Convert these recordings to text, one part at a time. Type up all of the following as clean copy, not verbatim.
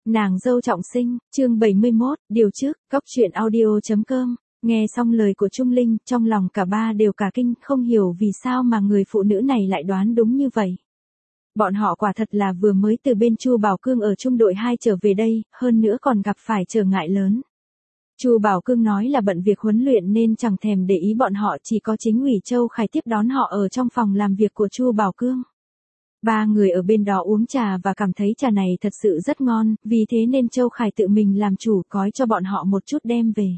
Nàng dâu trọng sinh, chương 71, điều trước, góc truyện audio.com. Nghe xong lời của Trung Linh, trong lòng cả ba đều cả kinh, không hiểu vì sao mà người phụ nữ này lại đoán đúng như vậy. Bọn họ quả thật là vừa mới từ bên Chu Bảo Cương ở trung đội 2 trở về đây, hơn nữa còn gặp phải trở ngại lớn. Chu Bảo Cương nói là bận việc huấn luyện nên chẳng thèm để ý bọn họ, chỉ có chính ủy Châu Khải tiếp đón họ ở trong phòng làm việc của Chu Bảo Cương. Ba người ở bên đó uống trà và cảm thấy trà này thật sự rất ngon, vì thế nên Châu Khải tự mình làm chủ gói cho bọn họ một chút đem về.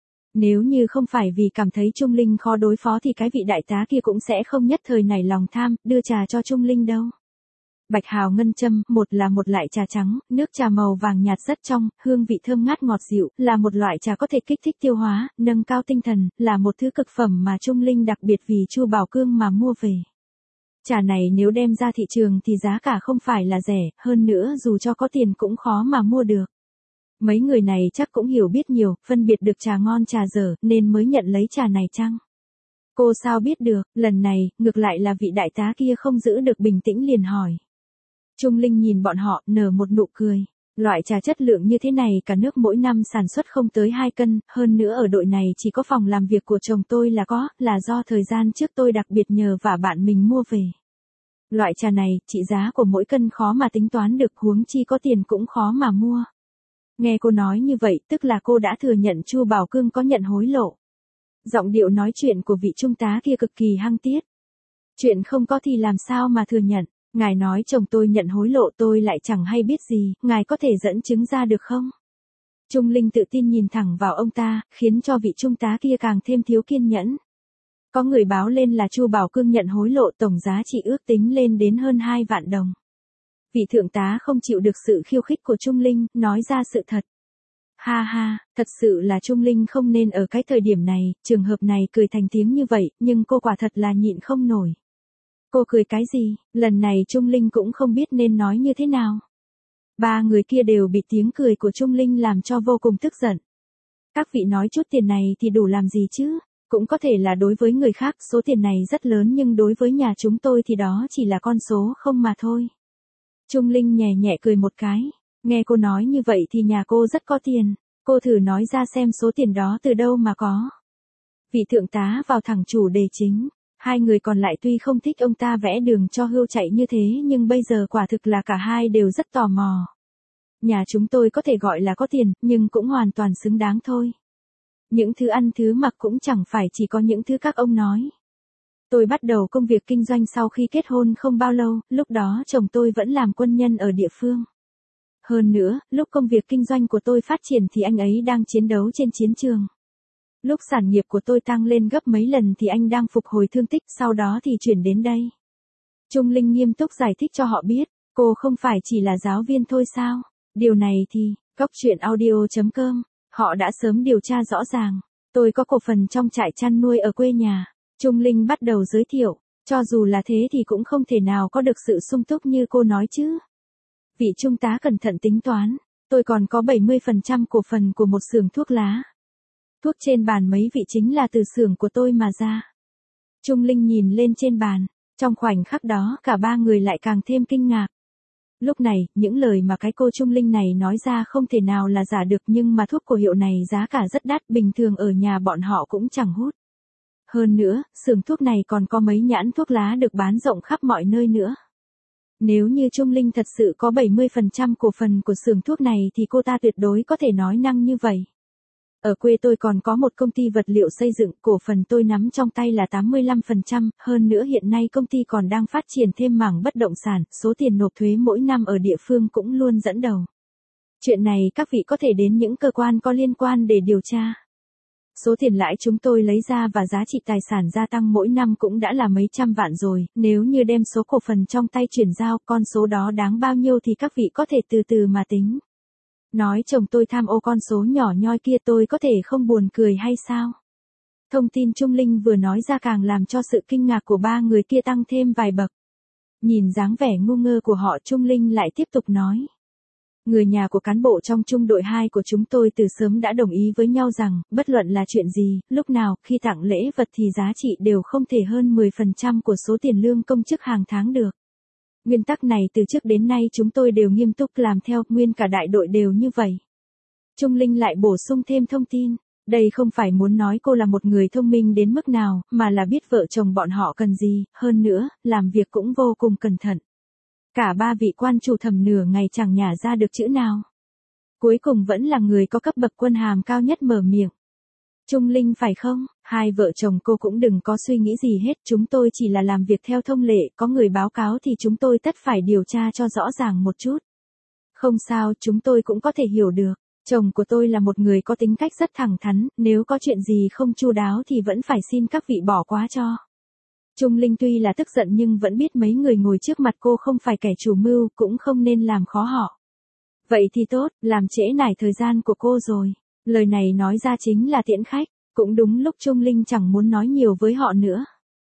Nếu như không phải vì cảm thấy Trung Linh khó đối phó thì cái vị đại tá kia cũng sẽ không nhất thời nảy lòng tham, đưa trà cho Trung Linh đâu. Bạch hào ngân châm, một loại trà trắng, nước trà màu vàng nhạt rất trong, hương vị thơm ngát ngọt dịu, là một loại trà có thể kích thích tiêu hóa, nâng cao tinh thần, là một thứ cực phẩm mà Trung Linh đặc biệt vì Chu Bảo Cương mà mua về. Trà này nếu đem ra thị trường thì giá cả không phải là rẻ, hơn nữa dù cho có tiền cũng khó mà mua được. Mấy người này chắc cũng hiểu biết nhiều, phân biệt được trà ngon trà dở, nên mới nhận lấy trà này chăng? Cô sao biết được, lần này, ngược lại là vị đại tá kia không giữ được bình tĩnh liền hỏi. Trung Linh nhìn bọn họ, nở một nụ cười. Loại trà chất lượng như thế này cả nước mỗi năm sản xuất không tới 2 cân, hơn nữa ở đội này chỉ có phòng làm việc của chồng tôi là do thời gian trước tôi đặc biệt nhờ vả bạn mình mua về. Loại trà này, trị giá của mỗi cân khó mà tính toán được, huống chi có tiền cũng khó mà mua. Nghe cô nói như vậy, tức là cô đã thừa nhận Chu Bảo Cương có nhận hối lộ. Giọng điệu nói chuyện của vị trung tá kia cực kỳ hăng tiết. Chuyện không có thì làm sao mà thừa nhận. Ngài nói chồng tôi nhận hối lộ tôi lại chẳng hay biết gì, ngài có thể dẫn chứng ra được không? Trung Linh tự tin nhìn thẳng vào ông ta, khiến cho vị trung tá kia càng thêm thiếu kiên nhẫn. Có người báo lên là Chu Bảo Cương nhận hối lộ tổng giá trị ước tính lên đến hơn 2 vạn đồng. Vị thượng tá không chịu được sự khiêu khích của Trung Linh, nói ra sự thật. Ha ha, thật sự là Trung Linh không nên ở cái thời điểm này, trường hợp này cười thành tiếng như vậy, nhưng cô quả thật là nhịn không nổi. Cô cười cái gì, lần này Trung Linh cũng không biết nên nói như thế nào. Ba người kia đều bị tiếng cười của Trung Linh làm cho vô cùng tức giận. Các vị nói chút tiền này thì đủ làm gì chứ, cũng có thể là đối với người khác số tiền này rất lớn nhưng đối với nhà chúng tôi thì đó chỉ là con số không mà thôi. Trung Linh nhẹ nhẹ cười một cái, nghe cô nói như vậy thì nhà cô rất có tiền, cô thử nói ra xem số tiền đó từ đâu mà có. Vị thượng tá vào thẳng chủ đề chính. Hai người còn lại tuy không thích ông ta vẽ đường cho hươu chạy như thế nhưng bây giờ quả thực là cả hai đều rất tò mò. Nhà chúng tôi có thể gọi là có tiền, nhưng cũng hoàn toàn xứng đáng thôi. Những thứ ăn thứ mặc cũng chẳng phải chỉ có những thứ các ông nói. Tôi bắt đầu công việc kinh doanh sau khi kết hôn không bao lâu, lúc đó chồng tôi vẫn làm quân nhân ở địa phương. Hơn nữa, lúc công việc kinh doanh của tôi phát triển thì anh ấy đang chiến đấu trên chiến trường. Lúc sản nghiệp của tôi tăng lên gấp mấy lần thì anh đang phục hồi thương tích, sau đó thì chuyển đến đây. Trung Linh nghiêm túc giải thích cho họ biết, cô không phải chỉ là giáo viên thôi sao? Điều này thì, góc truyện audio.com, họ đã sớm điều tra rõ ràng. Tôi có cổ phần trong trại chăn nuôi ở quê nhà. Trung Linh bắt đầu giới thiệu, cho dù là thế thì cũng không thể nào có được sự sung túc như cô nói chứ. Vị trung tá cẩn thận tính toán, tôi còn có 70% cổ phần của một xưởng thuốc lá. Thuốc trên bàn mấy vị chính là từ xưởng của tôi mà ra. Trung Linh nhìn lên trên bàn, trong khoảnh khắc đó cả ba người lại càng thêm kinh ngạc. Lúc này, những lời mà cái cô Trung Linh này nói ra không thể nào là giả được nhưng mà thuốc của hiệu này giá cả rất đắt, bình thường ở nhà bọn họ cũng chẳng hút. Hơn nữa, xưởng thuốc này còn có mấy nhãn thuốc lá được bán rộng khắp mọi nơi nữa. Nếu như Trung Linh thật sự có 70% cổ phần của xưởng thuốc này thì cô ta tuyệt đối có thể nói năng như vậy. Ở quê tôi còn có một công ty vật liệu xây dựng, cổ phần tôi nắm trong tay là 85%, hơn nữa hiện nay công ty còn đang phát triển thêm mảng bất động sản, số tiền nộp thuế mỗi năm ở địa phương cũng luôn dẫn đầu. Chuyện này các vị có thể đến những cơ quan có liên quan để điều tra. Số tiền lãi chúng tôi lấy ra và giá trị tài sản gia tăng mỗi năm cũng đã là mấy trăm vạn rồi, nếu như đem số cổ phần trong tay chuyển giao, con số đó đáng bao nhiêu thì các vị có thể từ từ mà tính. Nói chồng tôi tham ô con số nhỏ nhoi kia tôi có thể không buồn cười hay sao? Thông tin Trung Linh vừa nói ra càng làm cho sự kinh ngạc của ba người kia tăng thêm vài bậc. Nhìn dáng vẻ ngu ngơ của họ Trung Linh lại tiếp tục nói. Người nhà của cán bộ trong trung đội 2 của chúng tôi từ sớm đã đồng ý với nhau rằng, bất luận là chuyện gì, lúc nào, khi tặng lễ vật thì giá trị đều không thể hơn 10% của số tiền lương công chức hàng tháng được. Nguyên tắc này từ trước đến nay chúng tôi đều nghiêm túc làm theo, nguyên cả đại đội đều như vậy. Trung Linh lại bổ sung thêm thông tin. Đây không phải muốn nói cô là một người thông minh đến mức nào, mà là biết vợ chồng bọn họ cần gì, hơn nữa, làm việc cũng vô cùng cẩn thận. Cả ba vị quan chủ thẩm nửa ngày chẳng nhả ra được chữ nào. Cuối cùng vẫn là người có cấp bậc quân hàm cao nhất mở miệng. Trung Linh phải không? Hai vợ chồng cô cũng đừng có suy nghĩ gì hết, chúng tôi chỉ là làm việc theo thông lệ, có người báo cáo thì chúng tôi tất phải điều tra cho rõ ràng một chút. Không sao, chúng tôi cũng có thể hiểu được. Chồng của tôi là một người có tính cách rất thẳng thắn, nếu có chuyện gì không chu đáo thì vẫn phải xin các vị bỏ qua cho. Trung Linh tuy là tức giận nhưng vẫn biết mấy người ngồi trước mặt cô không phải kẻ chủ mưu, cũng không nên làm khó họ. Vậy thì tốt, làm trễ nải thời gian của cô rồi. Lời này nói ra chính là tiễn khách, cũng đúng lúc Trung Linh chẳng muốn nói nhiều với họ nữa.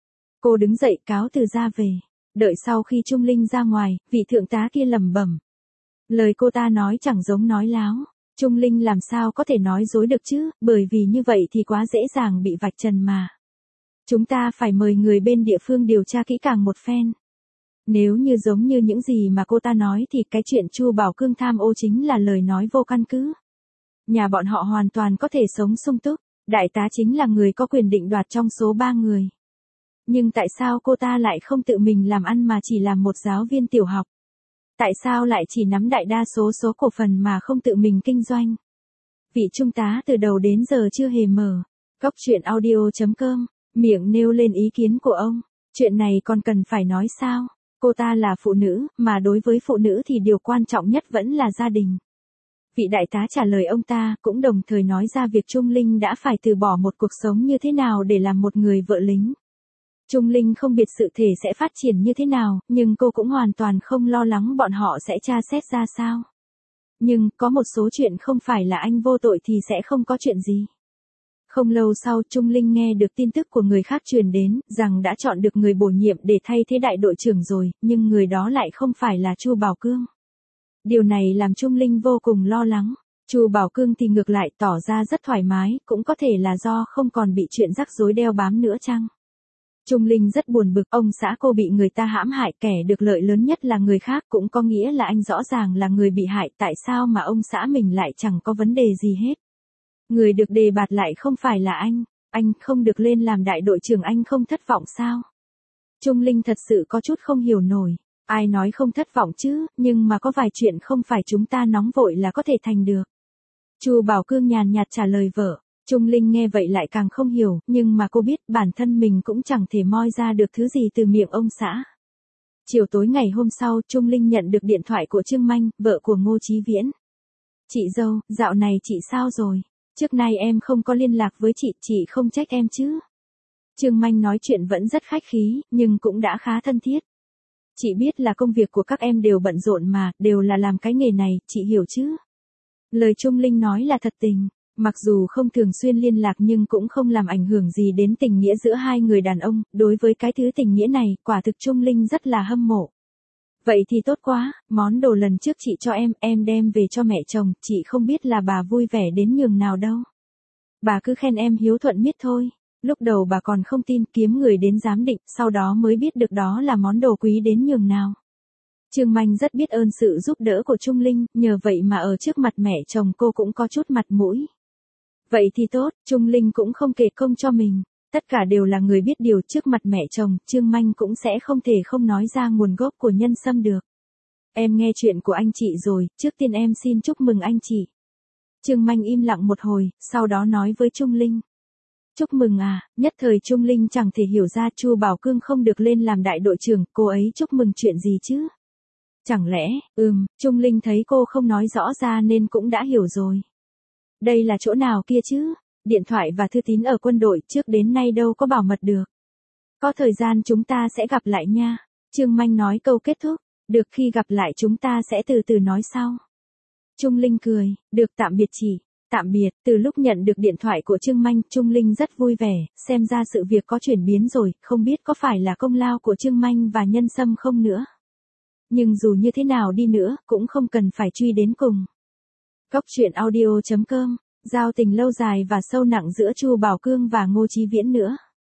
Cô đứng dậy cáo từ ra về. Đợi sau khi Trung Linh ra ngoài, vị thượng tá kia lẩm bẩm. Lời cô ta nói chẳng giống nói láo. Trung Linh làm sao có thể nói dối được chứ, bởi vì như vậy thì quá dễ dàng bị vạch trần mà. Chúng ta phải mời người bên địa phương điều tra kỹ càng một phen. Nếu như giống như những gì mà cô ta nói thì cái chuyện Chu Bảo Cương tham ô chính là lời nói vô căn cứ. Nhà bọn họ hoàn toàn có thể sống sung túc, đại tá chính là người có quyền định đoạt trong số 3 người. Nhưng tại sao cô ta lại không tự mình làm ăn mà chỉ làm một giáo viên tiểu học? Tại sao lại chỉ nắm đại đa số cổ phần mà không tự mình kinh doanh? Vị trung tá từ đầu đến giờ chưa hề mở. Góc chuyện audio.com, miệng nêu lên ý kiến của ông. Chuyện này còn cần phải nói sao? Cô ta là phụ nữ, mà đối với phụ nữ thì điều quan trọng nhất vẫn là gia đình. Vị đại tá trả lời ông ta cũng đồng thời nói ra việc Trung Linh đã phải từ bỏ một cuộc sống như thế nào để làm một người vợ lính. Trung Linh không biết sự thể sẽ phát triển như thế nào, nhưng cô cũng hoàn toàn không lo lắng bọn họ sẽ tra xét ra sao. Nhưng, có một số chuyện không phải là anh vô tội thì sẽ không có chuyện gì. Không lâu sau, Trung Linh nghe được tin tức của người khác truyền đến, rằng đã chọn được người bổ nhiệm để thay thế đại đội trưởng rồi, nhưng người đó lại không phải là Chu Bảo Cương. Điều này làm Trung Linh vô cùng lo lắng. Chu Bảo Cương thì ngược lại tỏ ra rất thoải mái, cũng có thể là do không còn bị chuyện rắc rối đeo bám nữa chăng? Trung Linh rất buồn bực, ông xã cô bị người ta hãm hại, kẻ được lợi lớn nhất là người khác, cũng có nghĩa là anh rõ ràng là người bị hại, tại sao mà ông xã mình lại chẳng có vấn đề gì hết? Người được đề bạt lại không phải là anh không được lên làm đại đội trưởng, anh không thất vọng sao? Trung Linh thật sự có chút không hiểu nổi. Ai nói không thất vọng chứ, nhưng mà có vài chuyện không phải chúng ta nóng vội là có thể thành được. Chu Bảo Cương nhàn nhạt trả lời vợ. Trung Linh nghe vậy lại càng không hiểu, nhưng mà cô biết bản thân mình cũng chẳng thể moi ra được thứ gì từ miệng ông xã. Chiều tối ngày hôm sau, Trung Linh nhận được điện thoại của Trương Manh, vợ của Ngô Chí Viễn. Chị dâu, dạo này chị sao rồi? Trước nay em không có liên lạc với chị không trách em chứ? Trương Manh nói chuyện vẫn rất khách khí, nhưng cũng đã khá thân thiết. Chị biết là công việc của các em đều bận rộn mà, đều là làm cái nghề này, chị hiểu chứ? Lời Trung Linh nói là thật tình. Mặc dù không thường xuyên liên lạc nhưng cũng không làm ảnh hưởng gì đến tình nghĩa giữa hai người đàn ông, đối với cái thứ tình nghĩa này, quả thực Trung Linh rất là hâm mộ. Vậy thì tốt quá, món đồ lần trước chị cho em đem về cho mẹ chồng, chị không biết là bà vui vẻ đến nhường nào đâu. Bà cứ khen em hiếu thuận miết thôi. Lúc đầu bà còn không tin, kiếm người đến giám định, sau đó mới biết được đó là món đồ quý đến nhường nào. Trương Manh rất biết ơn sự giúp đỡ của Trung Linh, nhờ vậy mà ở trước mặt mẹ chồng cô cũng có chút mặt mũi. Vậy thì tốt, Trung Linh cũng không kể công cho mình. Tất cả đều là người biết điều, trước mặt mẹ chồng, Trương Manh cũng sẽ không thể không nói ra nguồn gốc của nhân sâm được. Em nghe chuyện của anh chị rồi, trước tiên em xin chúc mừng anh chị. Trương Manh im lặng một hồi, sau đó nói với Trung Linh. Chúc mừng à, nhất thời Trung Linh chẳng thể hiểu ra Chu Bảo Cương không được lên làm đại đội trưởng, cô ấy chúc mừng chuyện gì chứ? Chẳng lẽ, Trung Linh thấy cô không nói rõ ra nên cũng đã hiểu rồi. Đây là chỗ nào kia chứ? Điện thoại và thư tín ở quân đội trước đến nay đâu có bảo mật được. Có thời gian chúng ta sẽ gặp lại nha. Trương Manh nói câu kết thúc. Được, khi gặp lại chúng ta sẽ từ từ nói sau. Trung Linh cười. Được, tạm biệt chị. Tạm biệt. Từ lúc nhận được điện thoại của Trương Manh, Trung Linh rất vui vẻ, xem ra sự việc có chuyển biến rồi, không biết có phải là công lao của Trương Manh và Nhân Sâm không nữa. Nhưng dù như thế nào đi nữa, cũng không cần phải truy đến cùng. Góc chuyện audio.com, giao tình lâu dài và sâu nặng giữa Chu Bảo Cương và Ngô Chí Viễn nữa.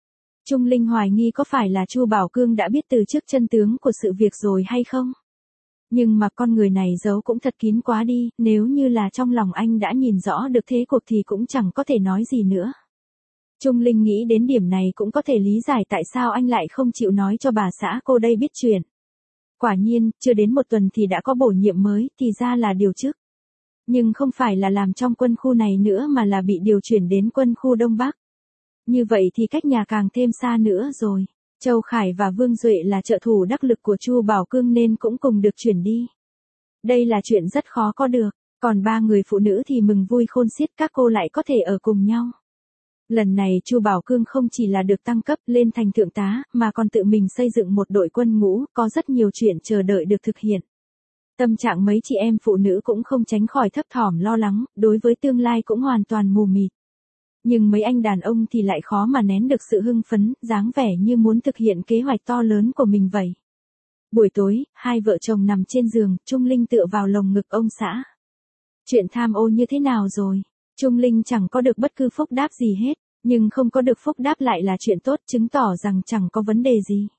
Trung Linh hoài nghi có phải là Chu Bảo Cương đã biết từ trước chân tướng của sự việc rồi hay không? Nhưng mà con người này giấu cũng thật kín quá đi, nếu như là trong lòng anh đã nhìn rõ được thế cuộc thì cũng chẳng có thể nói gì nữa. Trung Linh nghĩ đến điểm này cũng có thể lý giải tại sao anh lại không chịu nói cho bà xã cô đây biết chuyện. Quả nhiên, chưa đến một tuần thì đã có bổ nhiệm mới, thì ra là điều chức. Nhưng không phải là làm trong quân khu này nữa mà là bị điều chuyển đến quân khu Đông Bắc. Như vậy thì cách nhà càng thêm xa nữa rồi. Châu Khải và Vương Duệ là trợ thủ đắc lực của Chu Bảo Cương nên cũng cùng được chuyển đi. Đây là chuyện rất khó có được, còn ba người phụ nữ thì mừng vui khôn xiết các cô lại có thể ở cùng nhau. Lần này Chu Bảo Cương không chỉ là được tăng cấp lên thành thượng tá, mà còn tự mình xây dựng một đội quân ngũ, có rất nhiều chuyện chờ đợi được thực hiện. Tâm trạng mấy chị em phụ nữ cũng không tránh khỏi thấp thỏm lo lắng, đối với tương lai cũng hoàn toàn mù mịt. Nhưng mấy anh đàn ông thì lại khó mà nén được sự hưng phấn, dáng vẻ như muốn thực hiện kế hoạch to lớn của mình vậy. Buổi tối, hai vợ chồng nằm trên giường, Trung Linh tựa vào lồng ngực ông xã. Chuyện tham ô như thế nào rồi? Trung Linh chẳng có được bất cứ phúc đáp gì hết, nhưng không có được phúc đáp lại là chuyện tốt, chứng tỏ rằng chẳng có vấn đề gì.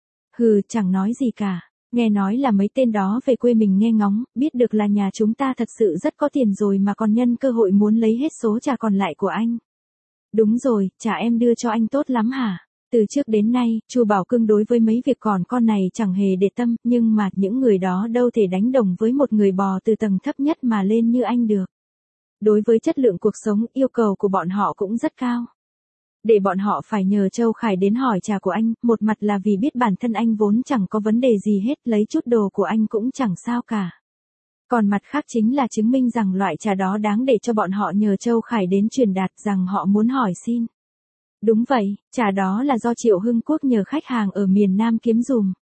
Hừ, chẳng nói gì cả. Nghe nói là mấy tên đó về quê mình nghe ngóng, biết được là nhà chúng ta thật sự rất có tiền rồi mà còn nhân cơ hội muốn lấy hết số trà còn lại của anh. Đúng rồi, trà em đưa cho anh tốt lắm hả? Từ trước đến nay, Chu Bảo Cương đối với mấy việc còn con này chẳng hề để tâm, nhưng mà những người đó đâu thể đánh đồng với một người bò từ tầng thấp nhất mà lên như anh được. Đối với chất lượng cuộc sống, yêu cầu của bọn họ cũng rất cao. Để bọn họ phải nhờ Châu Khải đến hỏi trà của anh, một mặt là vì biết bản thân anh vốn chẳng có vấn đề gì hết, lấy chút đồ của anh cũng chẳng sao cả. Còn mặt khác chính là chứng minh rằng loại trà đó đáng để cho bọn họ nhờ Châu Khải đến truyền đạt rằng họ muốn hỏi xin. Đúng vậy, trà đó là do Triệu Hưng Quốc nhờ khách hàng ở miền Nam kiếm dùm.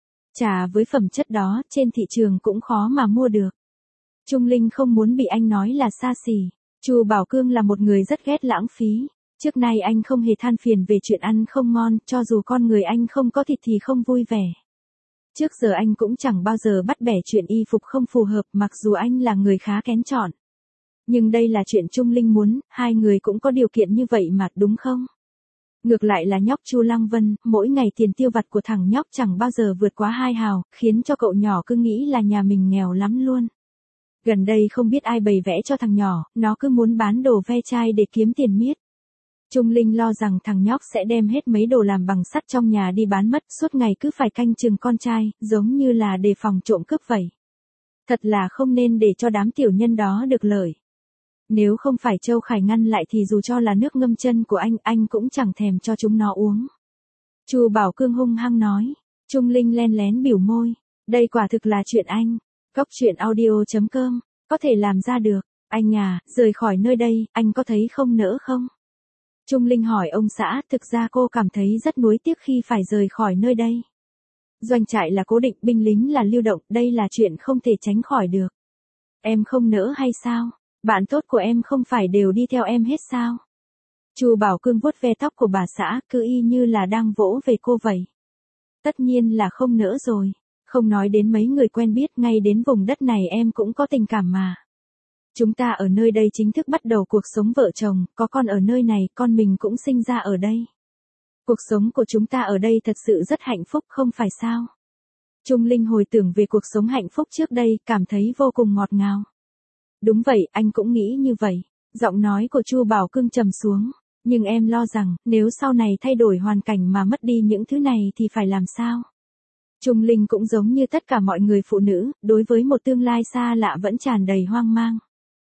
Trà với phẩm chất đó, trên thị trường cũng khó mà mua được. Trung Linh không muốn bị anh nói là xa xỉ. Chu Bảo Cương là một người rất ghét lãng phí. Trước nay anh không hề than phiền về chuyện ăn không ngon, cho dù con người anh không có thịt thì không vui vẻ. Trước giờ anh cũng chẳng bao giờ bắt bẻ chuyện y phục không phù hợp, mặc dù anh là người khá kén chọn. Nhưng đây là chuyện Trung Linh muốn, hai người cũng có điều kiện như vậy mà, đúng không? Ngược lại là nhóc Chu Lăng Vân, mỗi ngày tiền tiêu vặt của thằng nhóc chẳng bao giờ vượt quá 2 hào, khiến cho cậu nhỏ cứ nghĩ là nhà mình nghèo lắm luôn. Gần đây không biết ai bày vẽ cho thằng nhỏ, nó cứ muốn bán đồ ve chai để kiếm tiền miết. Trung Linh lo rằng thằng nhóc sẽ đem hết mấy đồ làm bằng sắt trong nhà đi bán mất, suốt ngày cứ phải canh chừng con trai, giống như là đề phòng trộm cướp vậy. Thật là không nên để cho đám tiểu nhân đó được lợi. Nếu không phải Châu Khải ngăn lại thì dù cho là nước ngâm chân của anh cũng chẳng thèm cho chúng nó uống. Chu Bảo Cương hung hăng nói. Trung Linh len lén biểu môi. Đây quả thực là chuyện anh. Góc chuyện audio.com. Có thể làm ra được. Anh à, rời khỏi nơi đây, anh có thấy không nỡ không? Trung Linh hỏi ông xã, thực ra cô cảm thấy rất nuối tiếc khi phải rời khỏi nơi đây. Doanh trại là cố định, binh lính là lưu động, đây là chuyện không thể tránh khỏi được. Em không nỡ hay sao? Bạn tốt của em không phải đều đi theo em hết sao? Chu Bảo Cương vuốt ve tóc của bà xã, cứ y như là đang vỗ về cô vậy. Tất nhiên là không nỡ rồi. Không nói đến mấy người quen biết, ngay đến vùng đất này em cũng có tình cảm mà. Chúng ta ở nơi đây chính thức bắt đầu cuộc sống vợ chồng, có con ở nơi này, con mình cũng sinh ra ở đây. Cuộc sống của chúng ta ở đây thật sự rất hạnh phúc không phải sao? Trung Linh hồi tưởng về cuộc sống hạnh phúc trước đây, cảm thấy vô cùng ngọt ngào. Đúng vậy, anh cũng nghĩ như vậy. Giọng nói của Chu Bảo Cương trầm xuống. Nhưng em lo rằng, nếu sau này thay đổi hoàn cảnh mà mất đi những thứ này thì phải làm sao? Trung Linh cũng giống như tất cả mọi người phụ nữ, đối với một tương lai xa lạ vẫn tràn đầy hoang mang.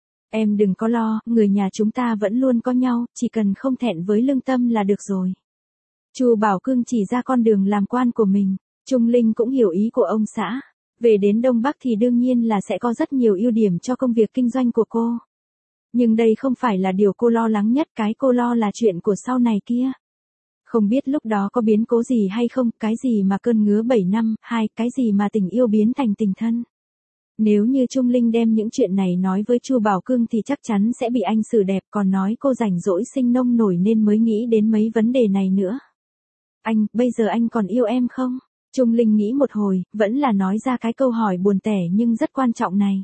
Em đừng có lo, người nhà chúng ta vẫn luôn có nhau, chỉ cần không thẹn với lương tâm là được rồi. Chu Bảo Cương chỉ ra con đường làm quan của mình. Trung Linh cũng hiểu ý của ông xã. Về đến Đông Bắc thì đương nhiên là sẽ có rất nhiều ưu điểm cho công việc kinh doanh của cô. Nhưng đây không phải là điều cô lo lắng nhất, cái cô lo là chuyện của sau này kia. Không biết lúc đó có biến cố gì hay không, cái gì mà cơn ngứa 7 năm, cái gì mà tình yêu biến thành tình thân. Nếu như Trung Linh đem những chuyện này nói với Chu Bảo Cương thì chắc chắn sẽ bị anh xử đẹp, còn nói cô rảnh rỗi sinh nông nổi nên mới nghĩ đến mấy vấn đề này nữa. Anh, bây giờ anh còn yêu em không? Trung Linh nghĩ một hồi, vẫn là nói ra cái câu hỏi buồn tẻ nhưng rất quan trọng này.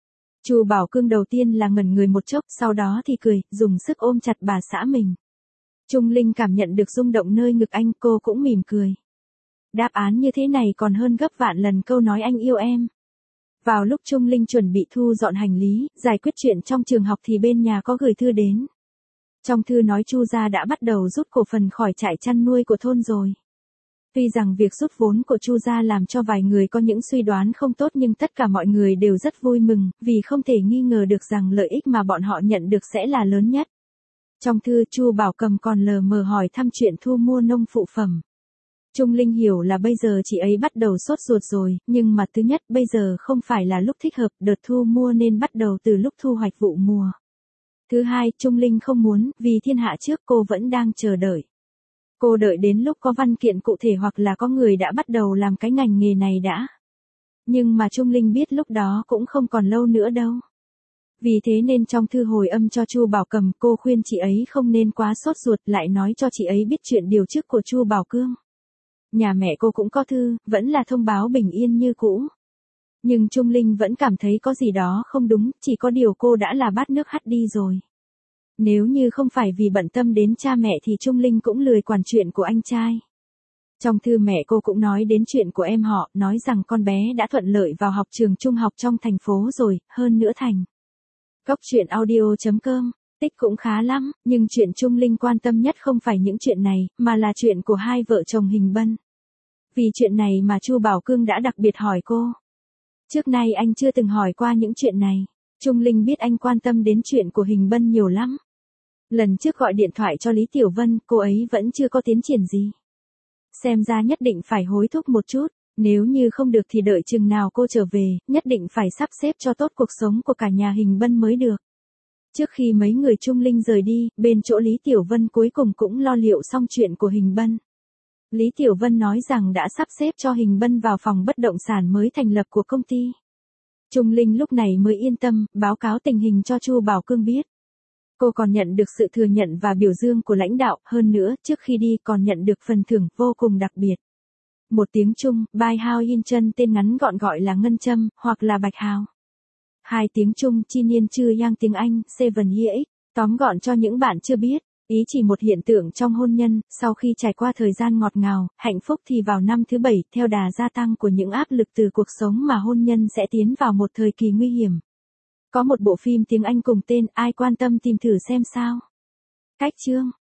Chu Bảo Cương đầu tiên là ngẩn người một chốc, sau đó thì cười, dùng sức ôm chặt bà xã mình. Trung Linh cảm nhận được rung động nơi ngực anh, cô cũng mỉm cười. Đáp án như thế này còn hơn gấp vạn lần câu nói anh yêu em. Vào lúc Trung Linh chuẩn bị thu dọn hành lý, giải quyết chuyện trong trường học thì bên nhà có gửi thư đến. Trong thư nói Chu gia đã bắt đầu rút cổ phần khỏi trại chăn nuôi của thôn rồi. Tuy rằng việc rút vốn của Chu gia làm cho vài người có những suy đoán không tốt, nhưng tất cả mọi người đều rất vui mừng, vì không thể nghi ngờ được rằng lợi ích mà bọn họ nhận được sẽ là lớn nhất. Trong thư Chu Bảo Cầm còn lờ mờ hỏi thăm chuyện thu mua nông phụ phẩm. Trung Linh hiểu là bây giờ chị ấy bắt đầu sốt ruột rồi, nhưng mà thứ nhất bây giờ không phải là lúc thích hợp, đợt thu mua nên bắt đầu từ lúc thu hoạch vụ mùa. Thứ hai, Trung Linh không muốn, vì thiên hạ trước cô vẫn đang chờ đợi. Cô đợi đến lúc có văn kiện cụ thể hoặc là có người đã bắt đầu làm cái ngành nghề này đã. Nhưng mà Trung Linh biết lúc đó cũng không còn lâu nữa đâu. Vì thế nên trong thư hồi âm cho Chu Bảo Cầm, cô khuyên chị ấy không nên quá sốt ruột, lại nói cho chị ấy biết chuyện điều chức của Chu Bảo Cương. Nhà mẹ cô cũng có thư, vẫn là thông báo bình yên như cũ. Nhưng Trung Linh vẫn cảm thấy có gì đó không đúng, chỉ có điều cô đã là bát nước hắt đi rồi. Nếu như không phải vì bận tâm đến cha mẹ thì Trung Linh cũng lười quản chuyện của anh trai. Trong thư mẹ cô cũng nói đến chuyện của em họ, nói rằng con bé đã thuận lợi vào học trường trung học trong thành phố rồi, hơn nữa thành. Góc truyện audio.com, tích cũng khá lắm, nhưng chuyện Trung Linh quan tâm nhất không phải những chuyện này, mà là chuyện của hai vợ chồng Hình Bân. Vì chuyện này mà Chu Bảo Cương đã đặc biệt hỏi cô. Trước nay anh chưa từng hỏi qua những chuyện này. Trung Linh biết anh quan tâm đến chuyện của Hình Bân nhiều lắm. Lần trước gọi điện thoại cho Lý Tiểu Vân, cô ấy vẫn chưa có tiến triển gì. Xem ra nhất định phải hối thúc một chút, nếu như không được thì đợi chừng nào cô trở về, nhất định phải sắp xếp cho tốt cuộc sống của cả nhà Hình Bân mới được. Trước khi mấy người Trung Linh rời đi, bên chỗ Lý Tiểu Vân cuối cùng cũng lo liệu xong chuyện của Hình Bân. Lý Tiểu Vân nói rằng đã sắp xếp cho Hình Bân vào phòng bất động sản mới thành lập của công ty. Trung Linh lúc này mới yên tâm, báo cáo tình hình cho Chu Bảo Cương biết. Cô còn nhận được sự thừa nhận và biểu dương của lãnh đạo, hơn nữa, trước khi đi còn nhận được phần thưởng vô cùng đặc biệt. Một tiếng Trung, Bai Hao Yin Chân, tên ngắn gọn gọi là Ngân Châm, hoặc là Bạch Hào. Hai tiếng Trung, Chi Niên Chư Yang tiếng Anh, Seven Years, tóm gọn cho những bạn chưa biết. Ý chỉ một hiện tượng trong hôn nhân, sau khi trải qua thời gian ngọt ngào, hạnh phúc thì vào năm thứ 7, theo đà gia tăng của những áp lực từ cuộc sống mà hôn nhân sẽ tiến vào một thời kỳ nguy hiểm. Có một bộ phim tiếng Anh cùng tên, ai quan tâm tìm thử xem sao. Cách chương